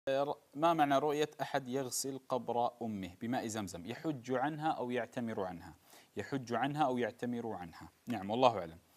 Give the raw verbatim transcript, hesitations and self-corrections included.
ما معنى رؤية أحد يغسل قبر أمه بماء زمزم؟ يحج عنها أو يعتمر عنها؟ يحج عنها أو يعتمر عنها؟ نعم والله أعلم.